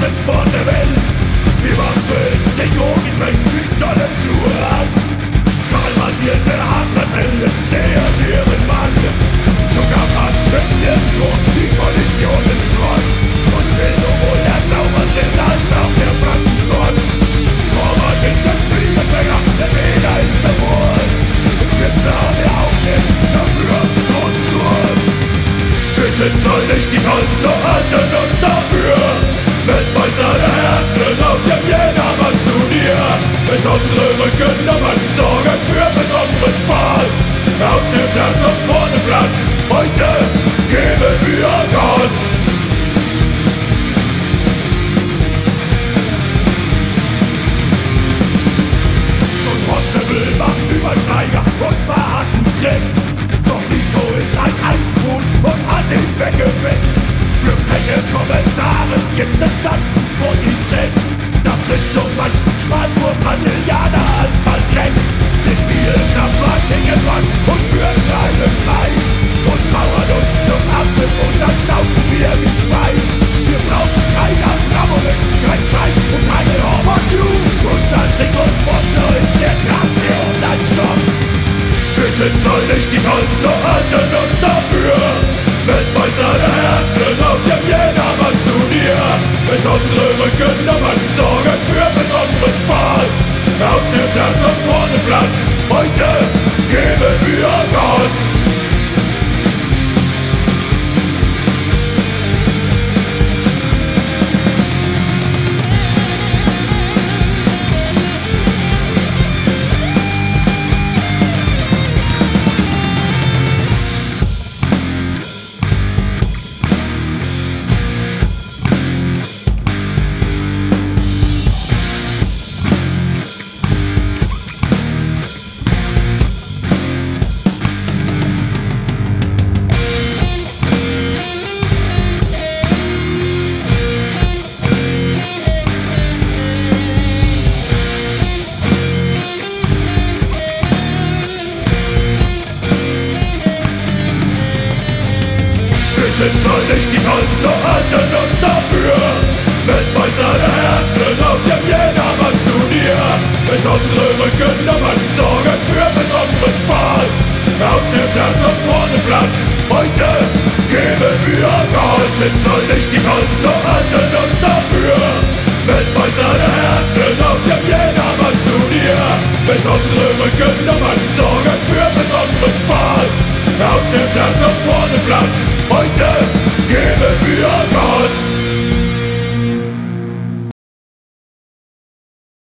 besten Sport der Welt. Wir machen Trikot, Getränk, die stollen Schuhe an. Kahlrasierte Haarparzelle, stehen ihren Mann. Zuckerpass trifft nirgendwo, die Kondition ist Schrott. Und will sowohl der Zaubertritt als auch der Frankentort. Torwart ist ein Fliegenfänger, der Fehler ist bewusst. Schwitzer haben wir auch nicht, dafür großen Durst. Wir sind zwar nicht die Tollsten, doch halten uns dafür Weltmeister der Herzen auf dem Jedermanns-Turnier. Besondere Rückennummern sorgen für besonderen Spaß. Auf dem Platz und vorne Platz, heute geben wir Gas. Schon Constable macht Übersteiger und verharrten Tricks. Doch Rico ist ein Eisgruß und hat ihn weggewichst. Für freche Kommentare gibt's den sanften Bodycheck. Das ist so manch Schmalspur-Brasilianer als Reck. Wir spielen tapfer, kicken was und führen keinen frei. Und mauern uns zum Apfel und dann saugen wir wie Schwein. Wir brauchen kein Abramovic, kein Scheich und keine Horn. Fuck you! Unser Trikotsponsor ist der Grazia Online-Shop. Wir sind zwar nicht die Tollsten, doch halten uns dafür Weltmeister der Herzen auf dem Jedermanns-Turnier. Besondere Rückennummern sorgen für besonderen Spaß. Auf dem Platz und vorne Platz, heute geben wir Gas. Wir sind zwar nicht die Tollsten, doch halten uns dafür Weltmeister der Herzen auf dem Jedermanns-Turnier. Besondere Rückennummern sorgen für besonderen Spaß. Auf dem Platz und vorne Platz, heute geben wir Gas. Wir sind zwar nicht die Tollsten, doch halten uns dafür Weltmeister der Herzen auf dem Jedermanns-Turnier. Besondere Rückennummern sorgen für besonderen Spaß. Auf dem Platz und vorne Platz, heute